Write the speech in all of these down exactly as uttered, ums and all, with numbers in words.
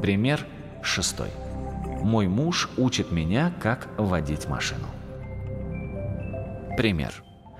Пример шестой. Мой муж учит меня, как водить машину. Пример.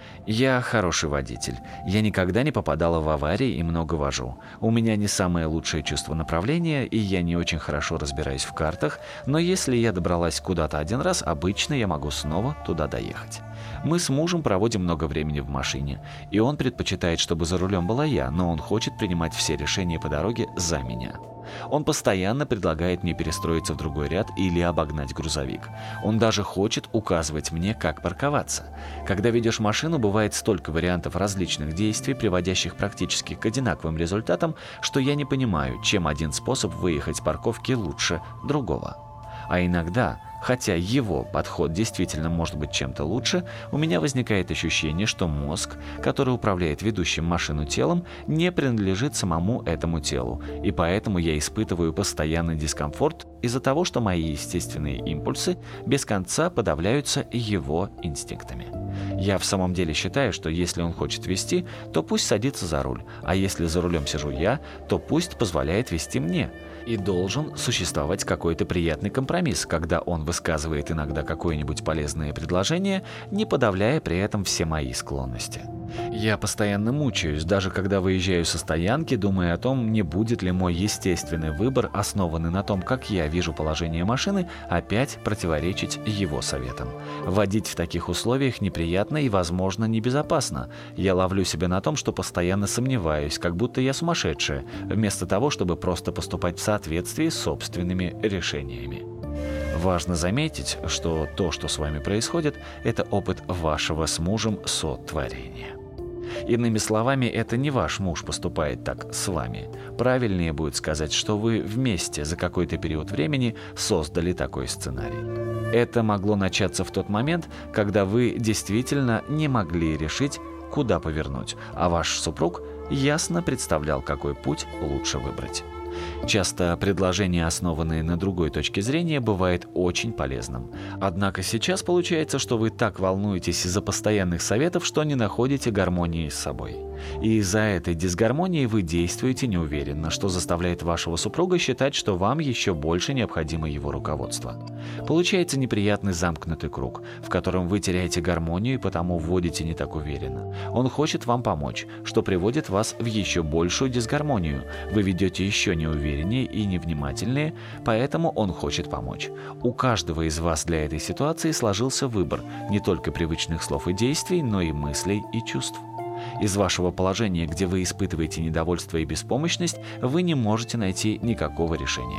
Я хороший водитель. Я никогда не попадала в аварии и много вожу. У меня не самое лучшее чувство направления, и я не очень хорошо разбираюсь в картах, но если я добралась куда-то один раз, обычно я могу снова туда доехать. Мы с мужем проводим много времени в машине, и он предпочитает, чтобы за рулем была я, но он хочет принимать все решения по дороге за меня. Он постоянно предлагает мне перестроиться в другой ряд или обогнать грузовик. Он даже хочет указывать мне, как парковаться. Когда ведешь машину, бывает столько вариантов различных действий, приводящих практически к одинаковым результатам, что я не понимаю, чем один способ выехать с парковки лучше другого. А иногда, хотя его подход действительно может быть чем-то лучше, у меня возникает ощущение, что мозг, который управляет ведущим машину телом, не принадлежит самому этому телу, и поэтому я испытываю постоянный дискомфорт из-за того, что мои естественные импульсы без конца подавляются его инстинктами. Я в самом деле считаю, что если он хочет вести, то пусть садится за руль, а если за рулем сижу я, то пусть позволяет вести мне. И должен существовать какой-то приятный компромисс, когда он высказывает иногда какое-нибудь полезное предложение, не подавляя при этом все мои склонности. Я постоянно мучаюсь, даже когда выезжаю со стоянки, думая о том, не будет ли мой естественный выбор, основанный на том, как я вижу положение машины, опять противоречить его советам. Водить в таких условиях неприятно и, возможно, небезопасно. Я ловлю себя на том, что постоянно сомневаюсь, как будто я сумасшедшая, вместо того, чтобы просто поступать в соответствии с собственными решениями. Важно заметить, что то, что с вами происходит, это опыт вашего с мужем сотворения. Иными словами, это не ваш муж поступает так с вами. Правильнее будет сказать, что вы вместе за какой-то период времени создали такой сценарий. Это могло начаться в тот момент, когда вы действительно не могли решить, куда повернуть, а ваш супруг ясно представлял, какой путь лучше выбрать. Часто предложение, основанное на другой точке зрения, бывает очень полезным. Однако сейчас получается, что вы так волнуетесь из-за постоянных советов, что не находите гармонии с собой. И из-за этой дисгармонии вы действуете неуверенно, что заставляет вашего супруга считать, что вам еще больше необходимо его руководство. Получается неприятный замкнутый круг, в котором вы теряете гармонию и потому вводите не так уверенно. Он хочет вам помочь, что приводит вас в еще большую дисгармонию. Вы ведете еще неувереннее и невнимательнее, поэтому он хочет помочь. У каждого из вас для этой ситуации сложился выбор не только привычных слов и действий, но и мыслей и чувств. Из вашего положения, где вы испытываете недовольство и беспомощность, вы не можете найти никакого решения.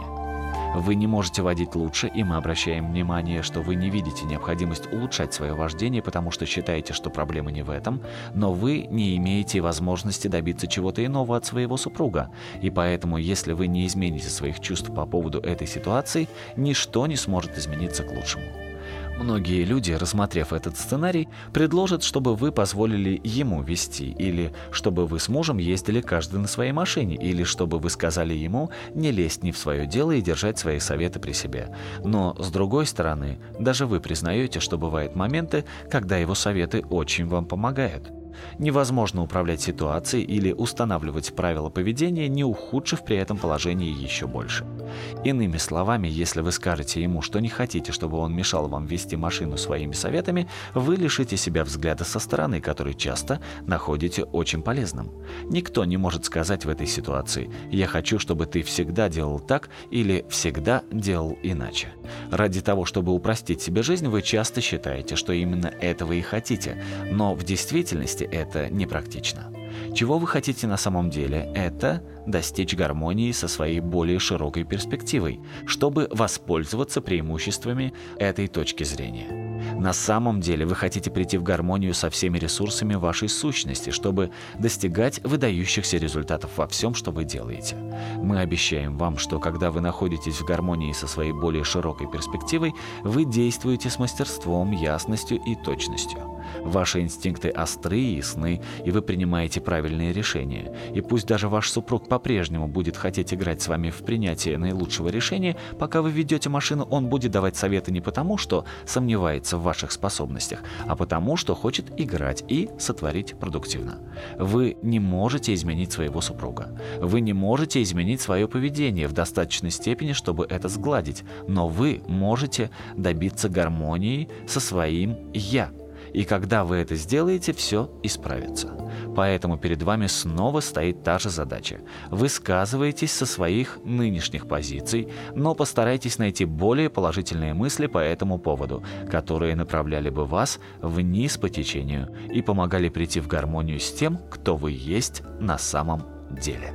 Вы не можете водить лучше, и мы обращаем внимание, что вы не видите необходимость улучшать свое вождение, потому что считаете, что проблема не в этом, но вы не имеете возможности добиться чего-то иного от своего супруга. И поэтому, если вы не измените своих чувств по поводу этой ситуации, ничто не сможет измениться к лучшему. Многие люди, рассмотрев этот сценарий, предложат, чтобы вы позволили ему вести, или чтобы вы с мужем ездили каждый на своей машине, или чтобы вы сказали ему не лезть не в свое дело и держать свои советы при себе. Но, с другой стороны, даже вы признаете, что бывают моменты, когда его советы очень вам помогают. Невозможно управлять ситуацией или устанавливать правила поведения, не ухудшив при этом положение еще больше. Иными словами, если вы скажете ему, что не хотите, чтобы он мешал вам вести машину своими советами, вы лишите себя взгляда со стороны, который часто находите очень полезным. Никто не может сказать в этой ситуации: «Я хочу, чтобы ты всегда делал так» или «всегда делал иначе». Ради того, чтобы упростить себе жизнь, вы часто считаете, что именно этого и хотите, но в действительности это непрактично. Чего вы хотите на самом деле? Это достичь гармонии со своей более широкой перспективой, чтобы воспользоваться преимуществами этой точки зрения. На самом деле вы хотите прийти в гармонию со всеми ресурсами вашей сущности, чтобы достигать выдающихся результатов во всем, что вы делаете. Мы обещаем вам, что когда вы находитесь в гармонии со своей более широкой перспективой, вы действуете с мастерством, ясностью и точностью. Ваши инстинкты остры и ясны, и вы принимаете правильные решения. И пусть даже ваш супруг по-прежнему будет хотеть играть с вами в принятие наилучшего решения, пока вы ведете машину, он будет давать советы не потому, что сомневается в ваших способностях, а потому, что хочет играть и сотворить продуктивно. Вы не можете изменить своего супруга. Вы не можете изменить свое поведение в достаточной степени, чтобы это сгладить, но вы можете добиться гармонии со своим «я». И когда вы это сделаете, все исправится. Поэтому перед вами снова стоит та же задача. Высказывайтесь со своих нынешних позиций, но постарайтесь найти более положительные мысли по этому поводу, которые направляли бы вас вниз по течению и помогали прийти в гармонию с тем, кто вы есть на самом деле.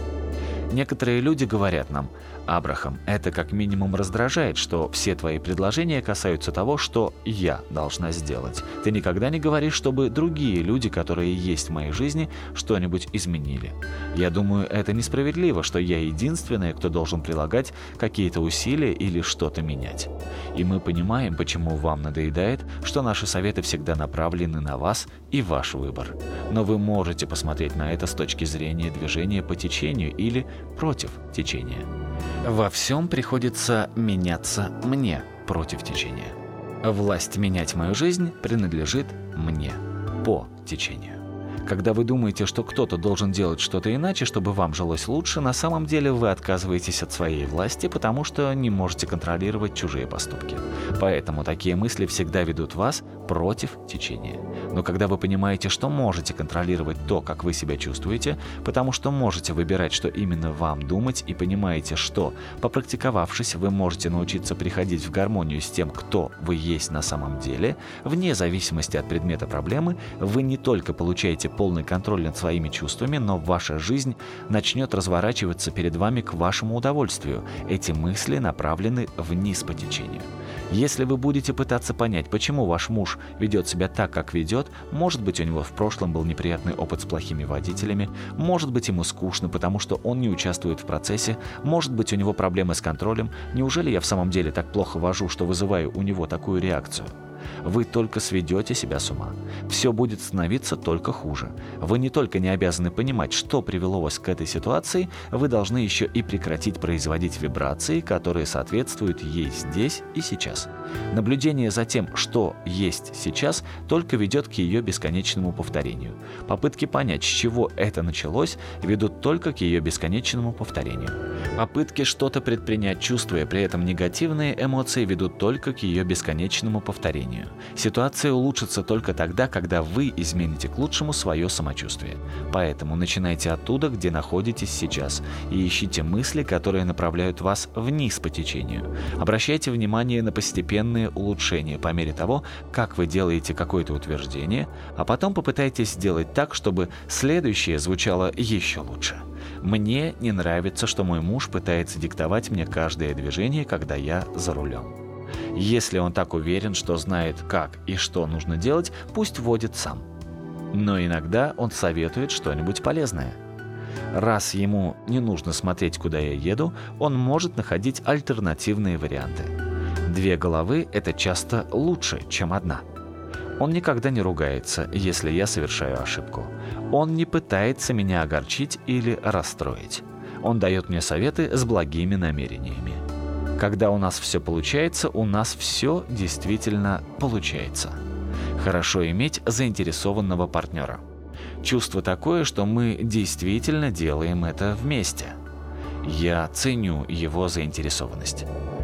Некоторые люди говорят нам: «Абрахам, это как минимум раздражает, что все твои предложения касаются того, что я должна сделать. Ты никогда не говоришь, чтобы другие люди, которые есть в моей жизни, что-нибудь изменили. Я думаю, это несправедливо, что я единственная, кто должен прилагать какие-то усилия или что-то менять». И мы понимаем, почему вам надоедает, что наши советы всегда направлены на вас и ваш выбор. Но вы можете посмотреть на это с точки зрения движения по течению или против течения. Во всем приходится меняться мне против течения. Власть менять мою жизнь принадлежит мне по течению. Когда вы думаете, что кто-то должен делать что-то иначе, чтобы вам жилось лучше, на самом деле вы отказываетесь от своей власти, потому что не можете контролировать чужие поступки. Поэтому такие мысли всегда ведут вас против течения. Но когда вы понимаете, что можете контролировать то, как вы себя чувствуете, потому что можете выбирать, что именно вам думать, и понимаете, что, попрактиковавшись, вы можете научиться приходить в гармонию с тем, кто вы есть на самом деле, вне зависимости от предмета проблемы, вы не только получаете полный контроль над своими чувствами, но ваша жизнь начнет разворачиваться перед вами к вашему удовольствию. Эти мысли направлены вниз по течению. Если вы будете пытаться понять, почему ваш муж ведет себя так, как ведет, может быть, у него в прошлом был неприятный опыт с плохими водителями, может быть, ему скучно, потому что он не участвует в процессе, может быть, у него проблемы с контролем, неужели я в самом деле так плохо вожу, что вызываю у него такую реакцию? Вы только сведете себя с ума. Все будет становиться только хуже. Вы не только не обязаны понимать, что привело вас к этой ситуации, вы должны еще и прекратить производить вибрации, которые соответствуют ей здесь и сейчас. Наблюдение за тем, что есть сейчас, только ведет к ее бесконечному повторению. Попытки понять, с чего это началось, ведут только к ее бесконечному повторению. Попытки что-то предпринять, чувствуя при этом негативные эмоции, ведут только к ее бесконечному повторению. Ситуация улучшится только тогда, когда вы измените к лучшему свое самочувствие. Поэтому начинайте оттуда, где находитесь сейчас, и ищите мысли, которые направляют вас вниз по течению. Обращайте внимание на постепенные улучшения по мере того, как вы делаете какое-то утверждение, а потом попытайтесь сделать так, чтобы следующее звучало еще лучше. Мне не нравится, что мой муж пытается диктовать мне каждое движение, когда я за рулем. Если он так уверен, что знает, как и что нужно делать, пусть водит сам. Но иногда он советует что-нибудь полезное. Раз ему не нужно смотреть, куда я еду, он может находить альтернативные варианты. Две головы – это часто лучше, чем одна. Он никогда не ругается, если я совершаю ошибку. Он не пытается меня огорчить или расстроить. Он дает мне советы с благими намерениями. Когда у нас все получается, у нас все действительно получается. Хорошо иметь заинтересованного партнера. Чувство такое, что мы действительно делаем это вместе. Я ценю его заинтересованность.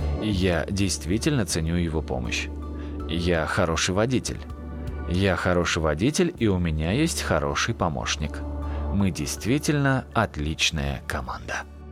Я действительно ценю его помощь. Я хороший водитель. Я хороший водитель, и у меня есть хороший помощник. Мы действительно отличная команда.